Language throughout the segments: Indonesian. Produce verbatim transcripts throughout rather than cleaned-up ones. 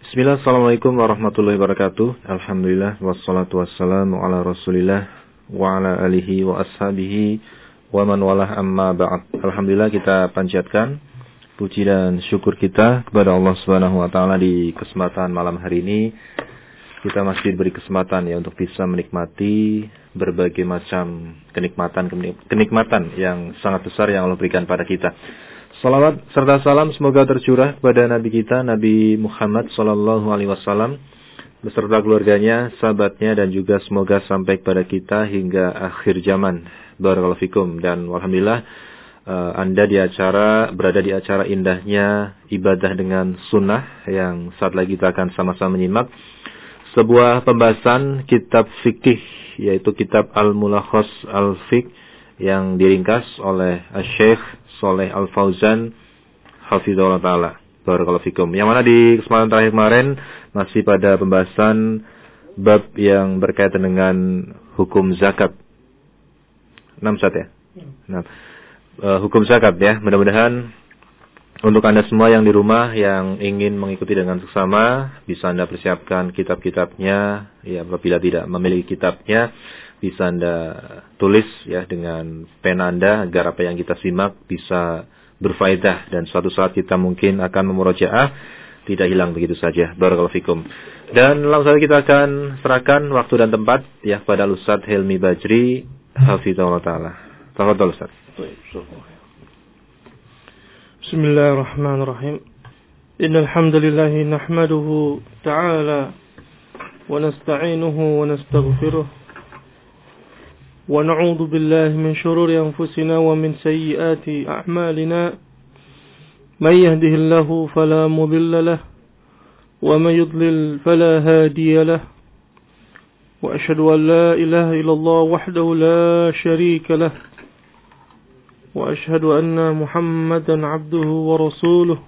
Bismillah, assalamualaikum warahmatullahi wabarakatuh. Alhamdulillah, wassalatu wassalamu ala rasulillah wa ala alihi wa ashabihi wa man walah amma ba'd. Alhamdulillah, kita panjatkan puji dan syukur kita kepada Allah Subhanahu wa taala di kesempatan malam hari ini. Kita masih diberi kesempatan ya untuk bisa menikmati berbagai macam kenikmatan kenikmatan yang sangat besar yang Allah berikan pada kita. Salawat serta salam semoga tercurah kepada Nabi kita, Nabi Muhammad sallallahu alaihi wasallam, beserta keluarganya, sahabatnya, dan juga semoga sampai kepada kita hingga akhir zaman. Barakallahu fikum. Dan alhamdulillah uh, Anda di acara berada di acara indahnya ibadah dengan sunnah yang saat lagi kita akan sama-sama menyimak sebuah pembahasan kitab fikih, yaitu kitab Al-Mulakhas Al-Fiqh yang diringkas oleh Syekh Shalih Al-Fauzan hafizahullah taala. Barakallahu fikum. Yang mana di kesempatan terakhir kemarin masih pada pembahasan bab yang berkaitan dengan hukum zakat. enam sat ya. Nah, uh, hukum zakat ya. Mudah-mudahan untuk Anda semua yang di rumah yang ingin mengikuti dengan seksama, bisa Anda persiapkan kitab-kitabnya. Ya, apabila tidak memiliki kitabnya, bisa Anda tulis ya dengan pena Anda agar apa yang kita simak bisa berfaedah dan suatu saat kita mungkin akan memurojaah, tidak hilang begitu saja. Barakallahu fikum. Dan langsung saja kita akan serahkan waktu dan tempat ya pada Ustaz Helmi Bajri hafizahullah taala. Tafadhol Ustaz. Bismillahirrahmanirrahim. Innal hamdalillah nahmaduhu ta'ala wa nasta'inuhu wa nastaghfiruh. ونعوذ بالله من شرور أنفسنا ومن سيئات أعمالنا من يهده الله فلا مضل له ومن يضلل فلا هادي له وأشهد أن لا إله إلا الله وحده لا شريك له وأشهد أن محمدا عبده ورسوله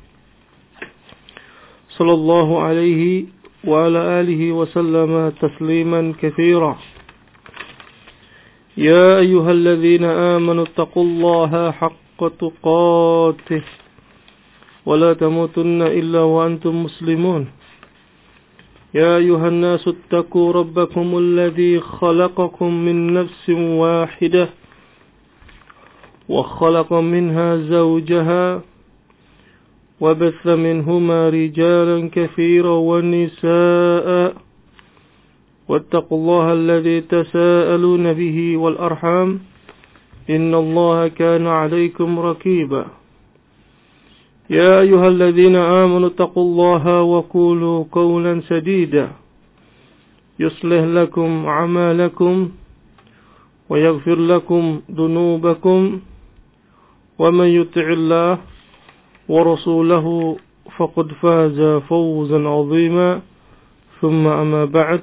صلى الله عليه وعلى آله وسلم تسليما كثيرا. يا أيها الذين آمنوا اتقوا الله حق تقاته ولا تموتن إلا وأنتم مسلمون. يا أيها الناس اتقوا ربكم الذي خلقكم من نفس واحدة وخلق منها زوجها وبث منهما رجالا كثيرا ونساء واتقوا الله الذي تساءلون به والأرحام إن الله كان عليكم رقيبا. يا أيها الذين آمنوا اتقوا الله وقولوا قولا سديدا يصلح لكم أعمالكم ويغفر لكم ذنوبكم ومن يطع الله ورسوله فقد فاز فوزا عظيما. ثم أما بعد،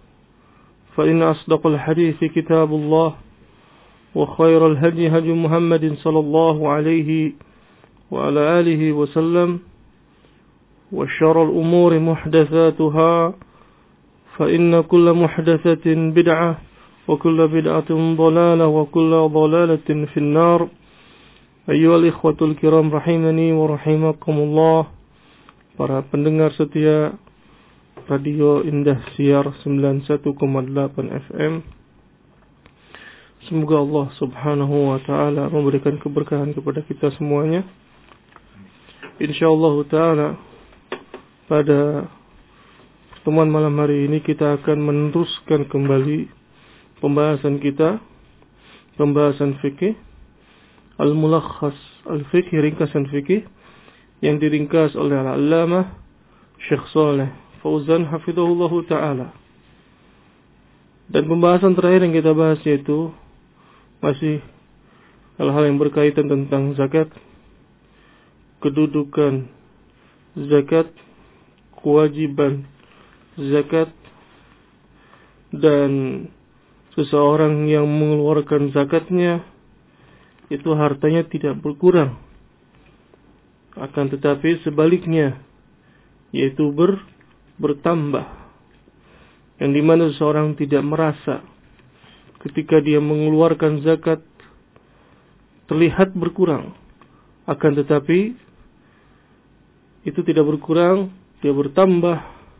فإن أصدق الحديث كتاب الله وخير الهدي هدي محمد صلى الله عليه وعلى آله وسلم وشر الأمور محدثاتها فإن كل محدثة بدعة وكل بدعة ضلالة وكل ضلالة في النار. أيها الإخوة الكرام rahimani wa rahimakumullah. Para pendengar setia Radio Indah Siar sembilan puluh satu koma delapan F M. Semoga Allah Subhanahu wa taala memberikan keberkahan kepada kita semuanya. Insyaallah taala pada pertemuan malam hari ini kita akan meneruskan kembali pembahasan kita, pembahasan fikih Al-Mulakhas Al-Fiqh, ringkasan fikih yang diringkas oleh Al-Allamah Syekh Shalih Fauzan hafizahullahu ta'ala. Dan pembahasan terakhir yang kita bahas yaitu masih hal-hal yang berkaitan tentang zakat, kedudukan zakat, kewajiban zakat, dan seseorang yang mengeluarkan zakatnya itu hartanya tidak berkurang, akan tetapi sebaliknya yaitu ber bertambah, yang dimana seseorang tidak merasa ketika dia mengeluarkan zakat terlihat berkurang, akan tetapi itu tidak berkurang, dia bertambah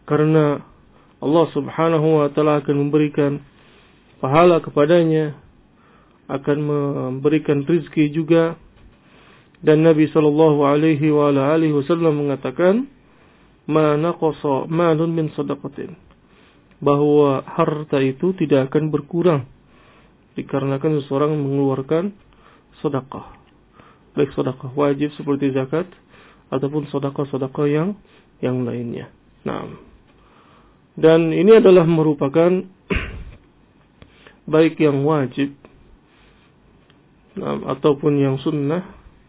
karena Allah Subhanahu wa taala akan memberikan pahala kepadanya, akan memberikan rizki juga. Dan Nabi sallallahu alaihi wa alihi wasallam mengatakan, "Ma naqasa malun min shadaqatin." Bahwa harta itu tidak akan berkurang dikarenakan seseorang mengeluarkan sedekah. Baik sedekah wajib seperti zakat ataupun sedekah-sedekah yang yang lainnya. Nah, dan ini adalah merupakan baik yang wajib nah, ataupun yang sunnah,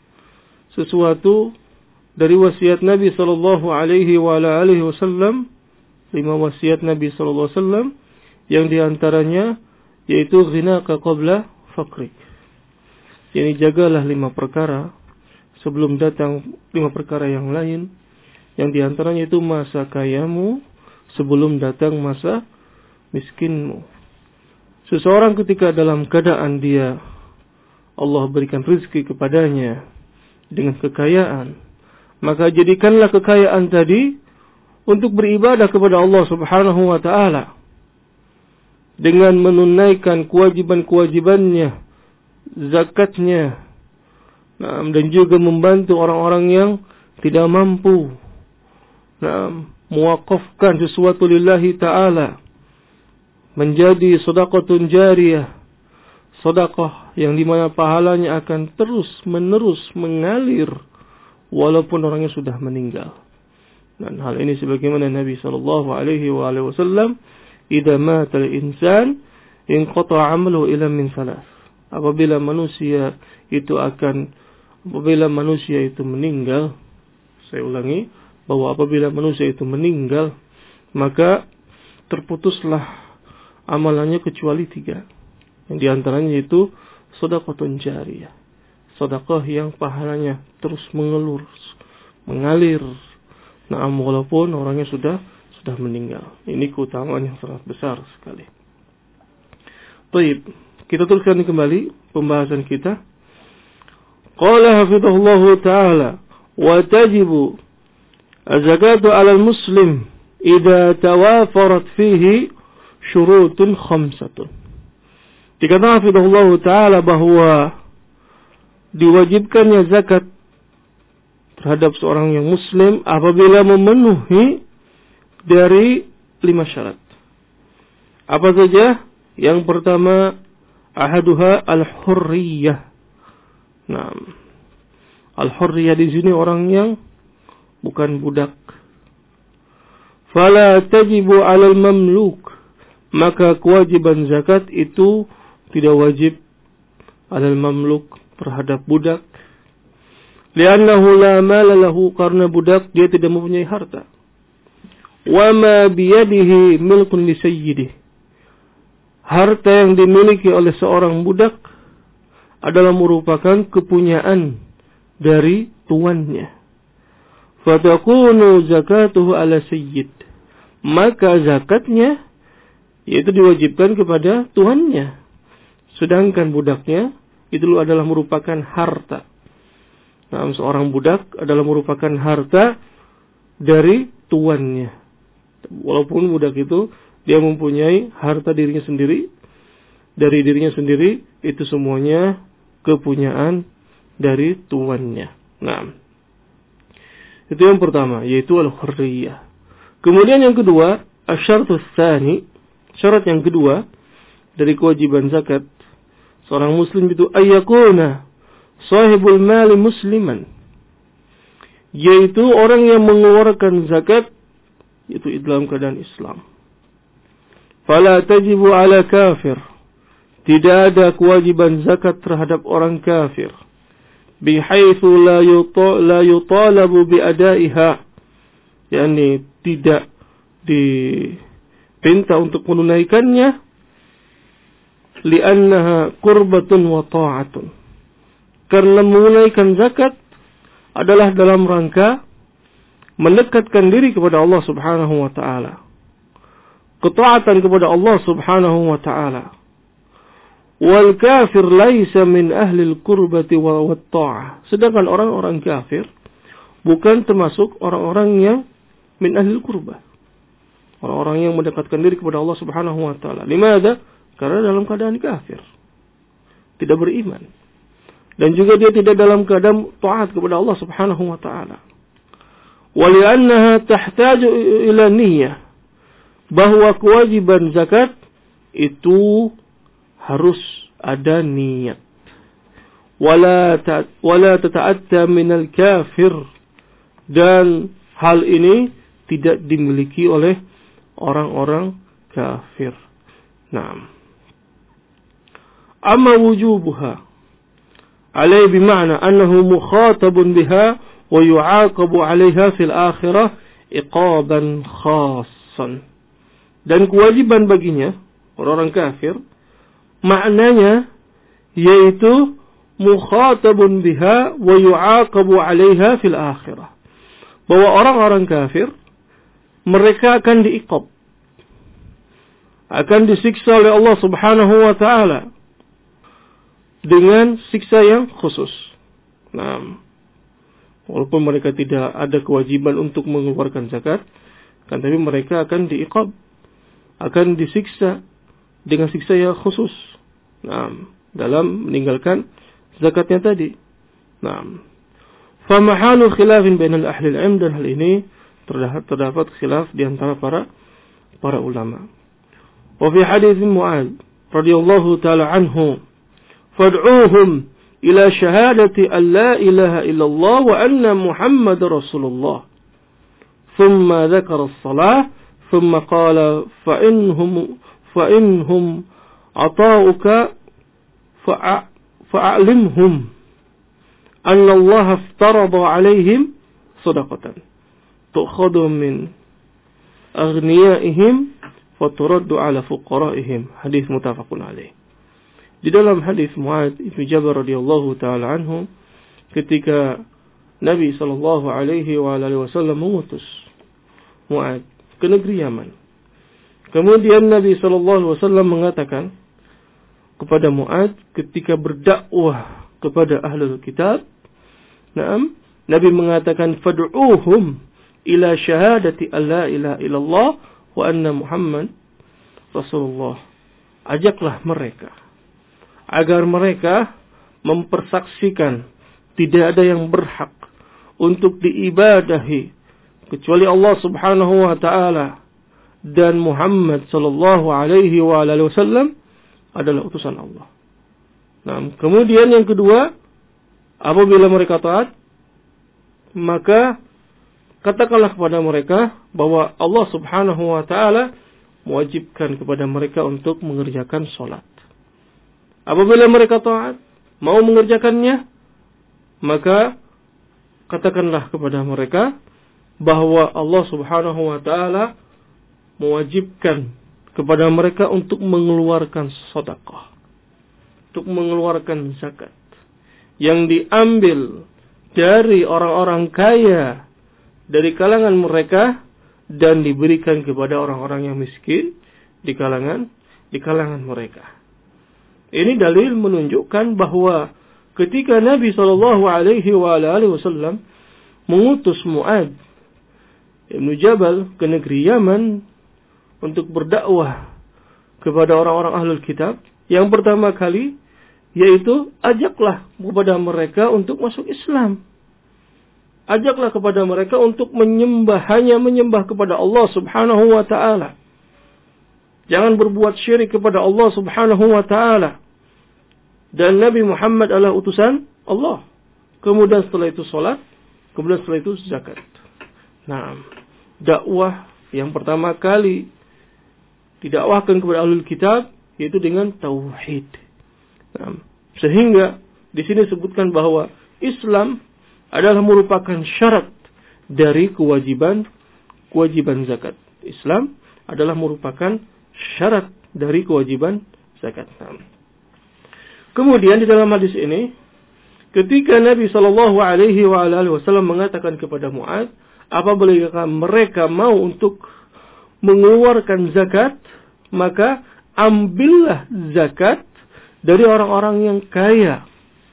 sesuatu dari wasiat Nabi sallallahu alaihi wa alihi wasallam, lima wasiat Nabi sallallahu alaihi wasallam yang diantaranya yaitu ghinaka qabla faqrik. Yani jagalah lima perkara sebelum datang lima perkara yang lain, yang diantaranya itu masa kayamu sebelum datang masa miskinmu. Seseorang ketika dalam keadaan dia Allah berikan rezeki kepadanya dengan kekayaan, maka jadikanlah kekayaan tadi untuk beribadah kepada Allah Subhanahu wa taala dengan menunaikan kewajiban-kewajibannya, zakatnya, nah, dan juga membantu orang-orang yang tidak mampu, nah, mewakafkan sesuatu lillahi ta'ala, menjadi sedekahun jariyah, sedekah yang dimana pahalanya akan terus menerus mengalir walaupun orangnya sudah meninggal. Dan hal ini sebagaimana Nabi sallallahu alaihi wasallam, "Idza mata al-insan inqata'a 'amaluhu illa min salas." Apabila manusia itu akan apabila manusia itu meninggal, saya ulangi, bahwa apabila manusia itu meninggal, maka terputuslah amalannya kecuali tiga. Yang diantaranya itu sedekahun jariyah, sedekah yang pahalanya terus mengelur, mengalir. Nah, walaupun orangnya sudah sudah meninggal. Ini keutamaan yang sangat besar sekali. Baik, kita teruskan kembali pembahasan kita. Qala hafizahullahu ta'ala, wa tajibu az-zakatu 'ala al-muslim idza tawafarat fihi syurutun khamsatun. Dikatakan hafizahullahu ta'ala bahwa diwajibkannya zakat terhadap seorang yang muslim apabila memenuhi dari lima syarat. Apa saja? Yang pertama, ahaduha al-hurriyah. Nah, al-hurriyah di sini orang yang bukan budak. Fala tajibu 'alal mamluk. Maka kewajiban zakat itu tidak wajib 'alal mamluk, terhadap budak. Li'annahu la mala lahu, karena budak dia tidak mempunyai harta. Wa ma biyadihi milkun li sayyidih. Harta yang dimiliki oleh seorang budak adalah merupakan kepunyaan dari tuannya. Fatakunu zakatuhu ala sayyid. Maka zakatnya yaitu diwajibkan kepada tuannya. Sedangkan budaknya itu adalah merupakan harta. Nah, seorang budak adalah merupakan harta dari tuannya. Walaupun budak itu dia mempunyai harta dirinya sendiri, dari dirinya sendiri, itu semuanya kepunyaan dari tuannya. Nah, itu yang pertama, yaitu al-hurriyah. Kemudian yang kedua, asy-syartus tsani, syarat yang kedua dari kewajiban zakat seorang muslim itu ayyakuna sahibul mali musliman, yaitu orang yang mengeluarkan zakat itu dalam keadaan Islam. Fala tajibu ala kafir, tidak ada kewajiban zakat terhadap orang kafir. Bihaitsu la yuta la yutalabu bi adaiha, yakni tidak dipinta untuk menunaikannya, li'annaha qurbatun wa ta'atun. Karena menunaikan zakat adalah dalam rangka mendekatkan diri kepada Allah Subhanahu wa taala. Ketaatan kepada Allah Subhanahu wa taala. Wal kafir laisa min ahli al-qurbati wa wat-ta'ah. Sedangkan orang-orang kafir bukan termasuk orang-orang yang min ahli al-qurbah. orang-orang yang mendekatkan diri kepada Allah Subhanahu wa taala. Limadha? Karena dalam keadaan kafir, tidak beriman. Dan juga dia tidak dalam keadaan taat kepada Allah Subhanahu wa taala. Wa li'annaha tahtaju ila niyyah, bahwa kewajiban zakat itu harus ada niat. Wala ta, wala tata'atta minal kafir, dan hal ini tidak dimiliki oleh orang-orang kafir. Naam. Amma wujubuha alai bima'na annahu mukhatabun biha wa yu'aqabu 'alaiha fil akhirah iqaban khassan. Dan kewajiban baginya orang-orang kafir maknanya yaitu mukhatabun biha wa yu'aqabu 'alaiha fil akhirah. Bahwa orang-orang kafir mereka akan diiqab, akan disiksa oleh Allah Subhanahu wa taala dengan siksa yang khusus. Nah, walaupun mereka tidak ada kewajiban untuk mengeluarkan zakat, kan tapi mereka akan diiqab, akan disiksa dengan siksa yang khusus. Nah, dalam meninggalkan zakatnya tadi. Nah, fa mahalu khilafin bainal ahli al-ilm, dan hal ini terdapat, terdapat khilaf di antara para para ulama. Wa fi hadits Mu'adz radhiyallahu taala anhu, fad'uuhum ila syahadati an la ilaha illallah wa anna Muhammadar Rasulullah. Thumma dzakara as-salah, thumma qala fa inhum fa inhum ata'uka fa fa'alimhum anna Allah aftarada 'alaihim shadaqatan tu'khadhu min aghniyaihim wa turaddu 'ala fuqara'ihim. Hadis muttafaqun alaih. Di dalam hadis Mu'adz bin Jabal radhiyallahu taala anhu, ketika Nabi sallallahu alaihi wa alihi wasallam mengutus Mu'adz ke negeri Yaman, kemudian Nabi sallallahu alaihi wasallam mengatakan kepada Mu'adz ketika berdakwah kepada ahlul kitab, na'am, Nabi mengatakan fad'uuhum ila syahadati alla ilaha illallah wa anna Muhammad Rasulullah. Ajaklah mereka agar mereka mempersaksikan tidak ada yang berhak untuk diibadahi kecuali Allah Subhanahu wa taala dan Muhammad sallallahu alaihi wa alihi wasallam adalah utusan Allah. Nah, kemudian yang kedua, apabila mereka taat, maka katakanlah kepada mereka bahwa Allah Subhanahu wa taala mewajibkan kepada mereka untuk mengerjakan salat. Apabila mereka taat, mau mengerjakannya, maka katakanlah kepada mereka bahwa Allah Subhanahu wa taala mewajibkan kepada mereka untuk mengeluarkan sedekah, untuk mengeluarkan zakat yang diambil dari orang-orang kaya dari kalangan mereka dan diberikan kepada orang-orang yang miskin di kalangan di kalangan mereka. Ini dalil menunjukkan bahwa ketika Nabi sallallahu alaihi wasallam mengutus Mu'adz bin Jabal ke negeri Yaman untuk berdakwah kepada orang-orang ahlul kitab, yang pertama kali yaitu ajaklah kepada mereka untuk masuk Islam. Ajaklah kepada mereka untuk menyembah, hanya menyembah kepada Allah Subhanahu wa taala. Jangan berbuat syirik kepada Allah Subhanahu wa taala. Dan Nabi Muhammad adalah utusan Allah. Kemudian setelah itu salat, kemudian setelah itu zakat. Nah, dakwah yang pertama kali didakwahkan kepada ahlul kitab yaitu dengan tauhid. Nah, sehingga di sini disebutkan bahwa Islam adalah merupakan syarat dari kewajiban kewajiban zakat. Islam adalah merupakan syarat dari kewajiban zakat. Nah, kemudian di dalam hadis ini, ketika Nabi Shallallahu Alaihi Wasallam mengatakan kepada Mu'adz, apabila mereka mau untuk mengeluarkan zakat, maka ambillah zakat dari orang-orang yang kaya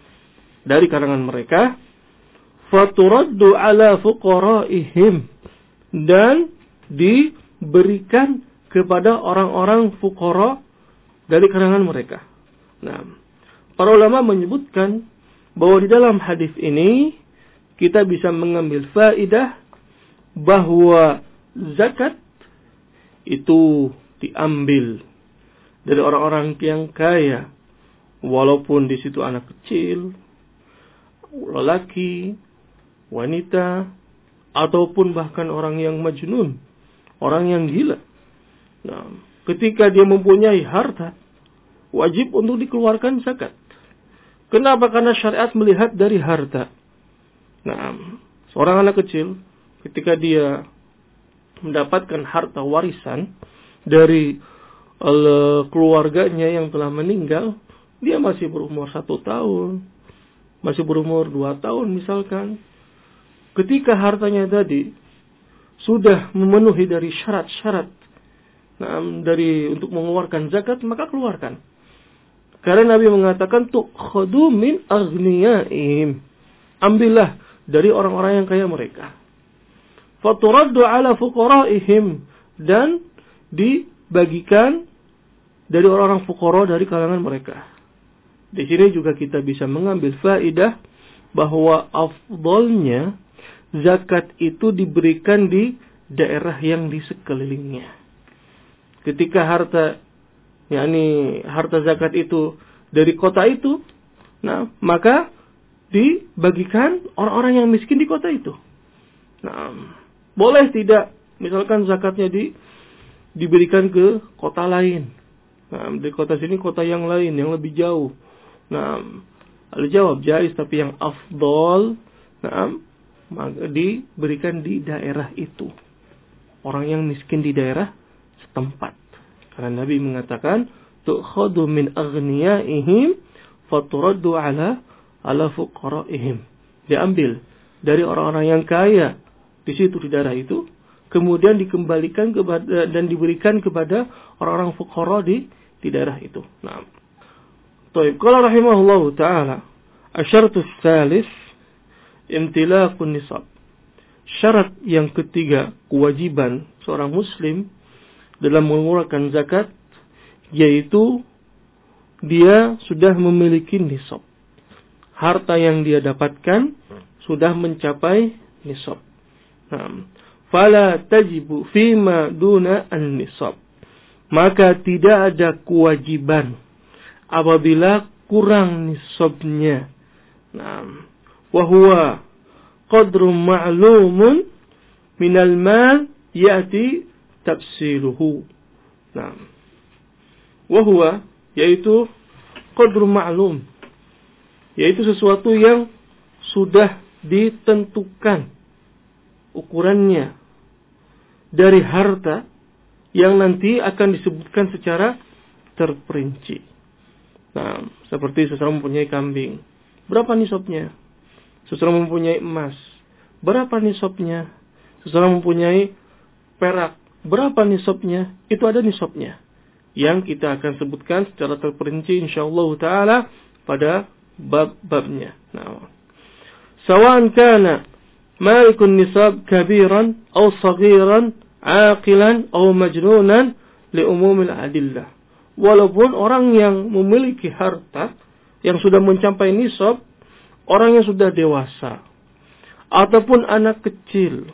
dari kalangan mereka, faturaddu ala fuqaraihim, dan di berikan kepada orang-orang fuqara dari kalangan mereka. Nah, para ulama menyebutkan bahwa di dalam hadis ini kita bisa mengambil faedah bahwa zakat itu diambil dari orang-orang yang kaya, walaupun di situ anak kecil, lelaki, wanita, ataupun bahkan orang yang majnun, orang yang gila. Nah, ketika dia mempunyai harta, wajib untuk dikeluarkan zakat. Kenapa? Karena syariat melihat dari harta. Nah, seorang anak kecil ketika dia mendapatkan harta warisan dari uh, keluarganya yang telah meninggal, dia masih berumur satu tahun, masih berumur dua tahun misalkan. Ketika hartanya tadi sudah memenuhi dari syarat-syarat nah, dari untuk mengeluarkan zakat, maka keluarkan. Karena Nabi mengatakan tu'khadu min aghniyaihim. Ambillah dari orang-orang yang kaya mereka. Faturaddu ala fuqaraihim, dan dibagikan dari orang-orang fuqara dari kalangan mereka. Di sini juga kita bisa mengambil faedah bahwa afdolnya zakat itu diberikan di daerah yang di sekelilingnya. Ketika harta, yakni harta zakat itu dari kota itu, nah maka dibagikan orang-orang yang miskin di kota itu. Nah, boleh tidak, misalkan zakatnya di diberikan ke kota lain. Nah, di kota sini kota yang lain yang lebih jauh. Nah, ada jawab jais, tapi yang afdol, nah, maka diberikan di daerah itu. Orang yang miskin di daerah setempat. Karena Nabi mengatakan, tu'khadu min aghniyaihim faturaddu ala ala fuqaraihim. Diambil dari orang-orang yang kaya di situ di daerah itu, kemudian dikembalikan kepada dan diberikan kepada orang-orang fuqara di di daerah itu. Nah, Taib qala rahimahullahu taala, asyaratu tsalis imtilakun nisab. Syarat yang ketiga kewajiban seorang muslim dalam mengeluarkan zakat yaitu dia sudah memiliki nisab. Harta yang dia dapatkan sudah mencapai nisab. Nah, fala tajibu fima duna an-nisab. Maka tidak ada kewajiban apabila kurang nisabnya. Nah, wa huwa qadrun ma'lumun minal mal ya'ti tafsiluhu. Nah, wa huwa yaitu qadrun ma'lum, yaitu sesuatu yang sudah ditentukan ukurannya dari harta yang nanti akan disebutkan secara terperinci. Nah, seperti seseorang mempunyai kambing, berapa nisabnya? Seseorang mempunyai emas, berapa nisabnya? Seseorang mempunyai perak, berapa nisabnya? Itu ada nisabnya yang kita akan sebutkan secara terperinci insyaallah taala pada bab-babnya. Nah, sawa'an kana malikun nisab kabiran atau saghiran, aqilan atau majnunan li umumil adillah. Walaupun orang yang memiliki harta yang sudah mencapai nisab, orang yang sudah dewasa ataupun anak kecil,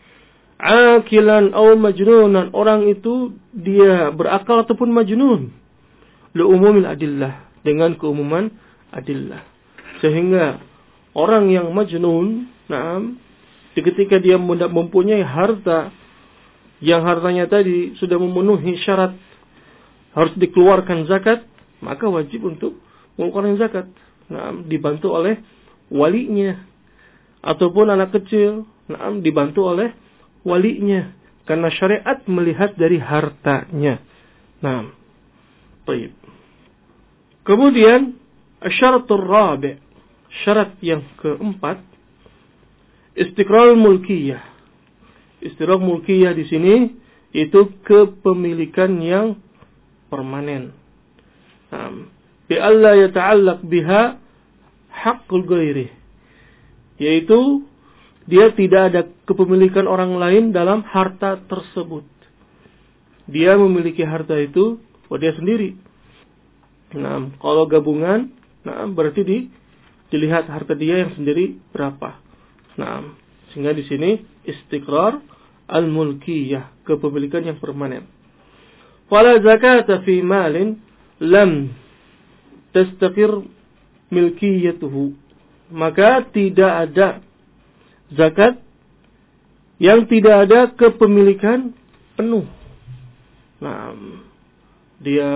aqilan atau majnunan, orang itu dia berakal ataupun majnun, li umumil adillah, dengan keumuman adillah. Sehingga orang yang majnun, nah, ketika dia mempunyai harta yang hartanya tadi sudah memenuhi syarat harus dikeluarkan zakat, maka wajib untuk mengeluarkan zakat. Nah, dibantu oleh walinya ataupun anak kecil, nah, dibantu oleh walinya karena syariat melihat dari hartanya. Nah, baik. Kemudian asyaratur rabi', syarat yang keempat, istiqrar mulkiyah. Istiqrar mulkiyah di sini itu kepemilikan yang permanen. Nah, bi alla yata'allaq biha haqqul ghairi, yaitu dia tidak ada kepemilikan orang lain dalam harta tersebut. dia memiliki harta itu buat dia sendiri. Nah, kalau gabungan, nah berarti di, dilihat harta dia yang sendiri berapa. Nah, sehingga di sini istiqrar al-mulkiyah, kepemilikan yang permanen. Fala zakata fi malin lam tastaqir milkiyatuhu. Maka tidak ada zakat yang tidak ada kepemilikan penuh. Nah, dia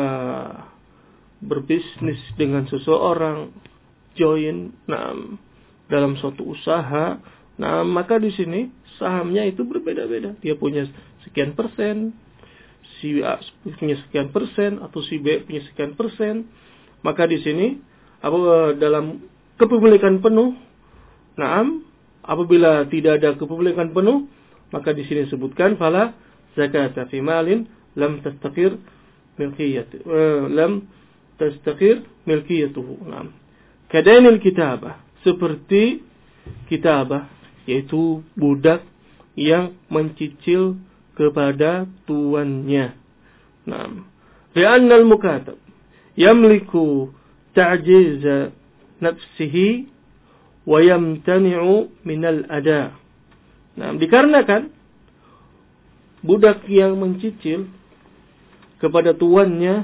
berbisnis dengan seseorang, join nah, dalam suatu usaha, nah maka di sini sahamnya itu berbeda-beda. Dia punya sekian persen, si A punya sekian persen, atau si B punya sekian persen. Maka di sini apa dalam kepemilikan penuh, naam, apabila tidak ada kepemilikan penuh, maka di sini disebutkan fala zakata fi malin lam tastaqir milkiyatu uh, lam tastaqir milkiyatuhu. Naam. Kadainil kitabah, seperti kitabah, yaitu budak yang mencicil kepada tuannya. Naam. Li'anna al-mukatab yamliku ta'jiz nafsihi wa yamtani'u minal ada. Nah, dikarenakan budak yang mencicil kepada tuannya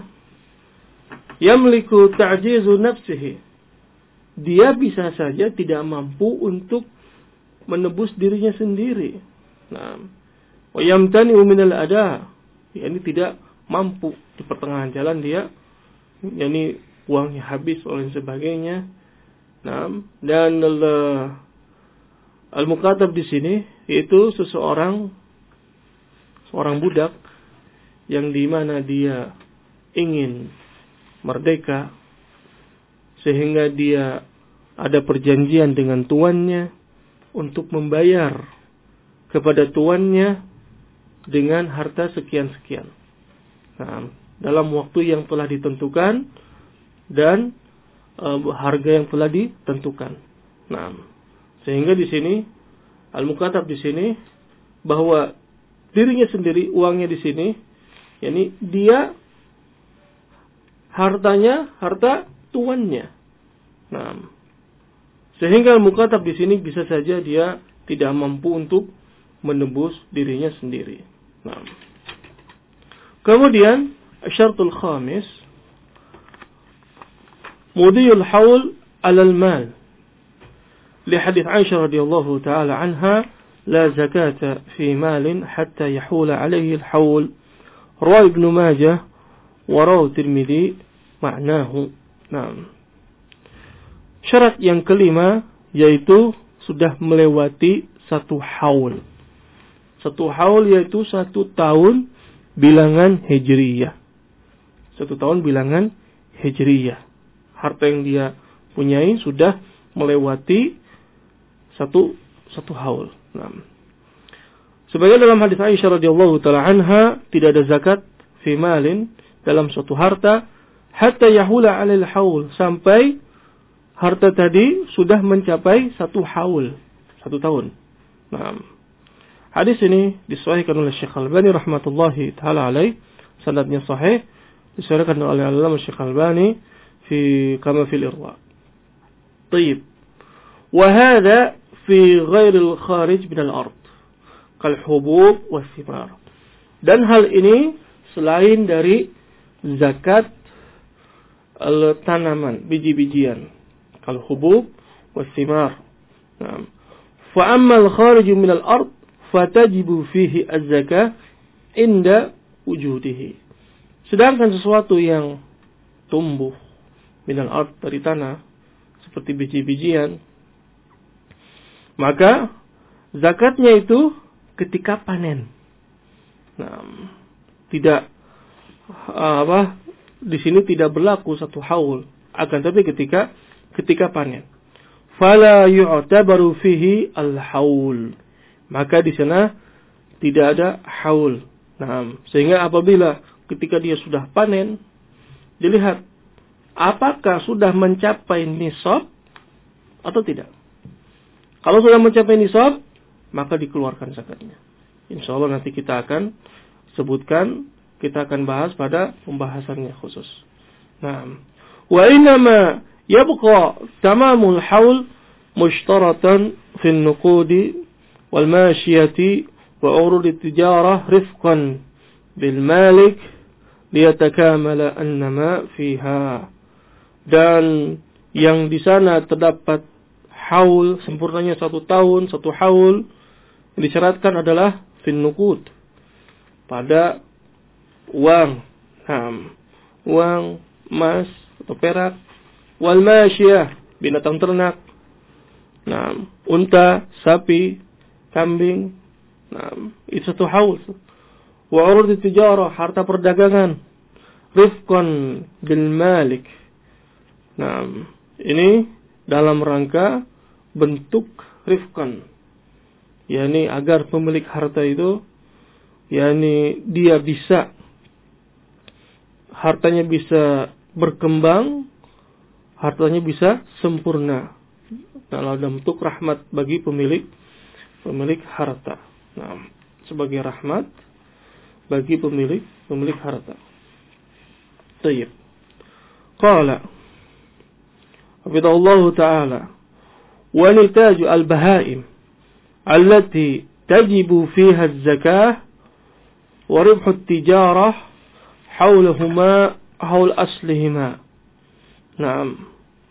yamliku ta'jizu nafsihi, dia bisa saja tidak mampu untuk menebus dirinya sendiri. Nah, wa yamtani'u minal ada, yakni tidak mampu di pertengahan jalan dia, yakni uangnya habis oleh sebagainya. Nah, dan al-mukatab di sini yaitu seseorang seorang budak yang di mana dia ingin merdeka, sehingga dia ada perjanjian dengan tuannya untuk membayar kepada tuannya dengan harta sekian-sekian. Nah, dalam waktu yang telah ditentukan dan uh, harga yang telah ditentukan. Nah, sehingga di sini al-mukatab di sini bahwa dirinya sendiri, uangnya di sini, yakni dia hartanya harta tuannya. Nah, sehingga al-mukatab di sini bisa saja dia tidak mampu untuk menebus dirinya sendiri. Nah, kemudian syaratul khamis, mudiyul haul alal mal. Li hadits Aisyah radhiyallahu taala anha, la zakata fi malin hatta yahula alaihi al-haul. Rawi Ibnu Majah wa rawi Tirmidzi ma'nahu. Nah, syarat yang kelima yaitu sudah melewati satu haul. Satu haul yaitu satu tahun bilangan hijriyah. Satu tahun bilangan hijriyah. Harta yang dia punyai sudah melewati satu satu haul. Nah, sebagai dalam hadis Aisyah radhiyallahu taala anha, tidak ada zakat fi malin, dalam suatu harta, hatta yahula 'alal haul, sampai harta tadi sudah mencapai satu haul, satu tahun. Nah, hadis ini disahihkan oleh Syekh Al-Albani rahmatullahi taala alaih, sanadnya sahih, disahihkan oleh Al-Allamah Syekh Al-Albani fi kama fil irwa. Baik. Wa hadha fi ghairil kharij min al-ard kal hubub was thimar. Dan hal ini selain dari zakat tanaman, biji-bijian, kal hubub was thimar. Nah, fa amma al-kharij min al-ard fatajibu fihi az-zakah inda wujudihi. Sedangkan sesuatu yang tumbuh min al-ard, dari tanah, seperti biji-bijian, maka zakatnya itu ketika panen. Nah, tidak apa di sini tidak berlaku satu haul, akan tapi ketika ketika panen. Fala yu'tabaru fihi al-haul. Maka di sana tidak ada haul. Nah, sehingga apabila ketika dia sudah panen, dilihat apakah sudah mencapai nisab atau tidak. Kalau sudah mencapai nisab, maka dikeluarkan zakatnya. Insya Allah nanti kita akan sebutkan kita akan bahas pada pembahasannya khusus. Nah, wa innama yabqa tamamul haul mushtaratan fi an-nuqudi wal mashiyati wa urud at-tijarah rifqan bil malik liyatakamala an-nama fiha. Dan yang di sana terdapat haul, sempurnanya satu tahun, satu haul, yang disyaratkan adalah fin nuqud, pada uang, nah, uang, emas atau perak, wal masyiyah, binatang ternak, nah, unta, sapi, kambing, nah, itu satu haul. Wa urud tijarah, harta perdagangan, rifqan bil malik. Nah, ini dalam rangka bentuk rifqan, yakni agar pemilik harta itu, yakni dia bisa, hartanya bisa berkembang, hartanya bisa sempurna dalam bentuk rahmat bagi pemilik pemilik harta. Nah, sebagai rahmat bagi pemilik pemilik harta. Tayyib. Qala Hafidhahullah ta'ala, wa nitaju al-bahaim allati tajibu fiha az-zakah wa ribhu at-tijarah hawlahuma hawl aslihima. Naam.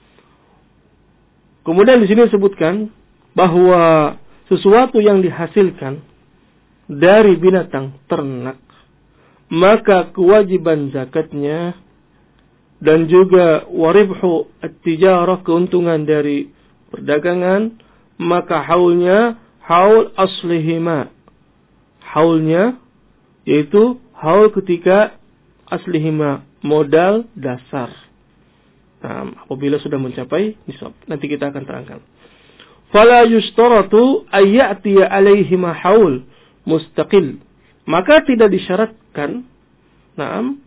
Kemudian di sini disebutkan bahwa sesuatu yang dihasilkan dari binatang ternak, maka kewajiban zakatnya dan juga waribhu at-tijarah, keuntungan dari perdagangan, maka haulnya haul aslihima. Haulnya yaitu haul ketika aslihima, modal dasar. Nah, apabila sudah mencapai nisab. Nanti kita akan terangkan. Fala yustaratu ayyatiya alaihima haul mustaqil. Maka tidak disyaratkan, nah,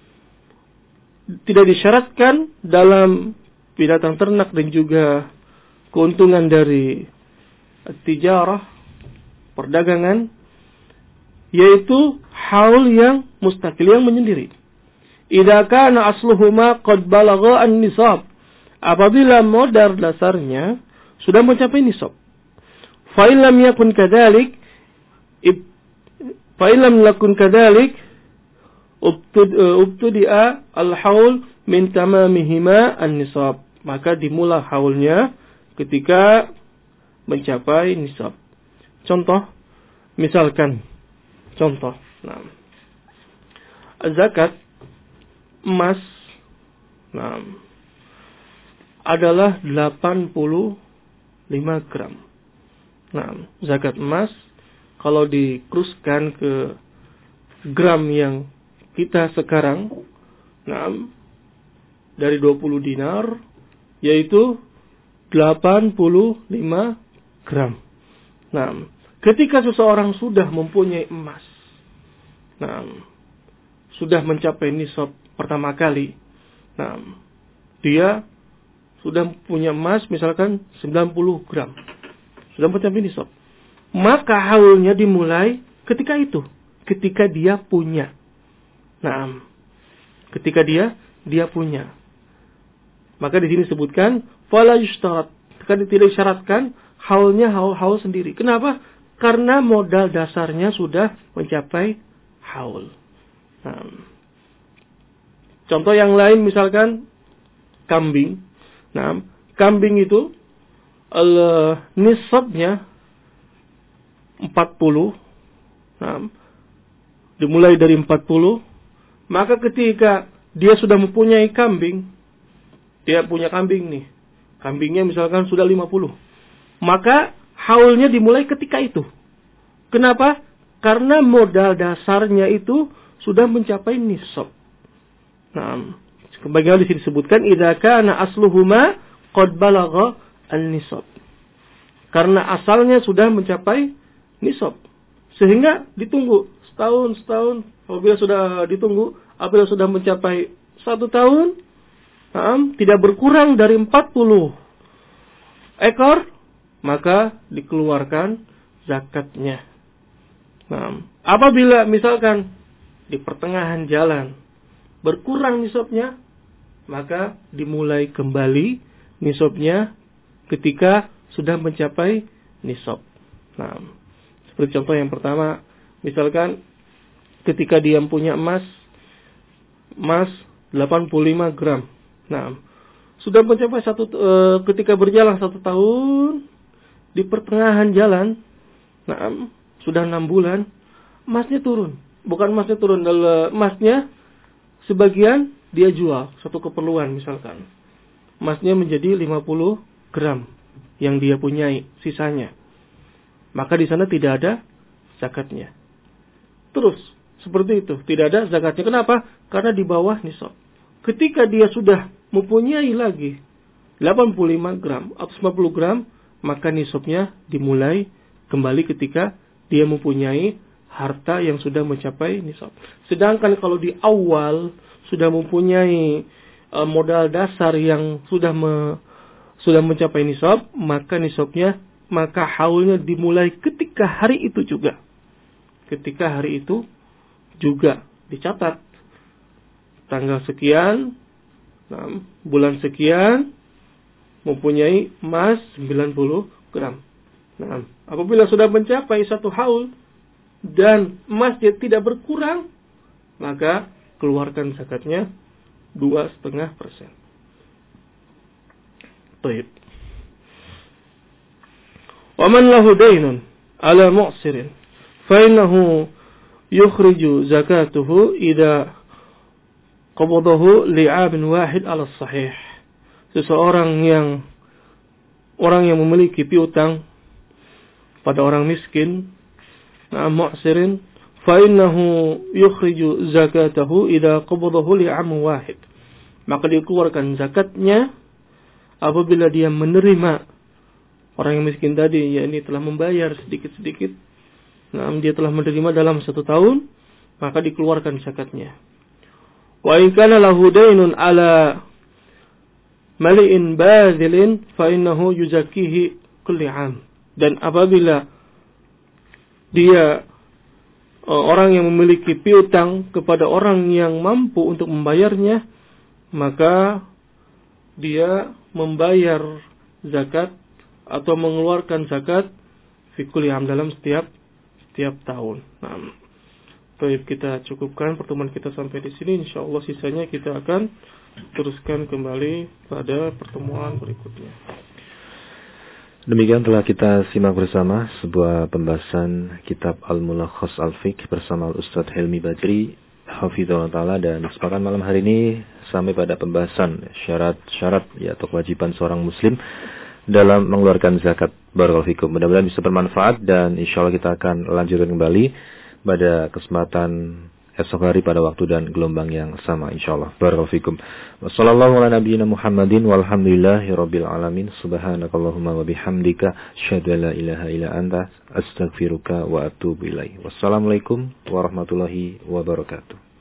tidak disyaratkan dalam binatang ternak dan juga keuntungan dari tijarah, perdagangan, yaitu haul yang mustaqil, yang menyendiri. Idza kana asluhuma qad balagha an-nisab, apabila modal dasarnya sudah mencapai nisab. Fa in lam yakun kadzalik, fa in lam yakun kadzalik ubtudi'a al-haul min tamamihima an-nisab, maka dimulai haulnya ketika mencapai nisab. Contoh, misalkan contoh, nah, zakat emas, nah, adalah delapan puluh lima gram. Nah, zakat emas kalau dikuruskan ke gram yang kita sekarang, nah, dari dua puluh dinar, yaitu delapan puluh lima gram. Nah, ketika seseorang sudah mempunyai emas, nah, sudah mencapai nisab pertama kali, nah, dia sudah punya emas misalkan sembilan puluh gram, sudah mencapai nisab, maka haulnya dimulai ketika itu, ketika dia punya. Nah, ketika dia dia punya, maka di sini disebutkan fala yushtarat, tidak disyaratkan haulnya haul haul sendiri. Kenapa? Karena modal dasarnya sudah mencapai haul. Nah, contoh yang lain misalkan kambing. Nah, kambing itu uh, nisabnya empat puluh. Nah, dimulai dari empat puluh. Maka ketika dia sudah mempunyai kambing, dia punya kambing nih, kambingnya misalkan sudah lima puluh, maka haulnya dimulai ketika itu. Kenapa? Karena modal dasarnya itu sudah mencapai nisab. Nah, bagaimana di sini disebutkan idza kana asluhuma qad balagha an-nisab. Karena asalnya sudah mencapai nisab, sehingga ditunggu setahun setahun. Apabila sudah ditunggu, apabila sudah mencapai satu tahun, nah, tidak berkurang dari empat puluh ekor, maka dikeluarkan zakatnya. Nah, apabila misalkan di pertengahan jalan berkurang nisabnya, maka dimulai kembali nisabnya ketika sudah mencapai nisab. Nah, seperti contoh yang pertama, misalkan ketika dia punya emas emas delapan puluh lima gram. Nah, sudah mencapai satu e, ketika berjalan satu tahun, di pertengahan jalan, nah, sudah enam bulan, emasnya turun. Bukan emasnya turun, emasnya sebagian dia jual, satu keperluan misalkan. Emasnya menjadi lima puluh gram yang dia punyai, sisanya. Maka di sana tidak ada zakatnya. Terus, seperti itu, tidak ada zakatnya. Kenapa? Karena di bawah nisab. Ketika dia sudah mempunyai lagi delapan puluh lima gram atau sembilan puluh gram, maka nisabnya dimulai kembali ketika dia mempunyai harta yang sudah mencapai nisab. Sedangkan kalau di awal sudah mempunyai e, modal dasar yang sudah me, sudah mencapai nisab, maka nisabnya, maka haulnya dimulai ketika hari itu juga. Ketika hari itu juga dicatat tanggal sekian, nah, bulan sekian mempunyai emas sembilan puluh gram. Nah, apabila sudah mencapai satu haul dan emasnya tidak berkurang, maka keluarkan zakatnya dua setengah persen. Baik. Wa man lahu daynun ala mu'sirin fa innahu yukhriju zakatuhu idza qabadahu li'abin wahid ala sahih. Seseorang yang orang yang memiliki piutang pada orang miskin, nah, mu'sirin, fa innahu yukhriju zakatahu idza qabadahu li'am wahid. Maka dikeluarkan zakatnya apabila dia menerima orang yang miskin tadi, yakni telah membayar sedikit-sedikit. Nah, dia telah menerima dalam satu tahun, maka dikeluarkan zakatnya. Wa in kana lahu daynun ala mali'in badilin fa innahu yuzakkihi kulli 'am. Dan apabila dia orang yang memiliki piutang kepada orang yang mampu untuk membayarnya, maka dia membayar zakat atau mengeluarkan zakat fi kulli 'am dalam setiap setiap tahun. Nah, baik, kita cukupkan pertemuan kita sampai di sini. Insyaallah sisanya kita akan teruskan kembali pada pertemuan berikutnya. Demikian telah kita simak bersama sebuah pembahasan kitab Al-Mulakhas Al-Fiqh bersama Ustaz Helmi Badri hafizahullah taala, dan kesempatan malam hari ini sampai pada pembahasan syarat-syarat ya atau kewajiban seorang muslim dalam mengeluarkan zakat. Barakallahu fikum. Mudah-mudahan bisa bermanfaat, dan insyaallah kita akan lanjutkan kembali pada kesempatan esok hari pada waktu dan gelombang yang sama insyaallah. Barakallahu fikum. Wassallallahu ala nabiyyina Muhammadin walhamdulillahi rabbil alamin. Subhanakallahumma wa bihamdika asyhadu an la ilaha illa anta astaghfiruka wa atubu ilaik. Wassalamualaikum warahmatullahi wabarakatuh.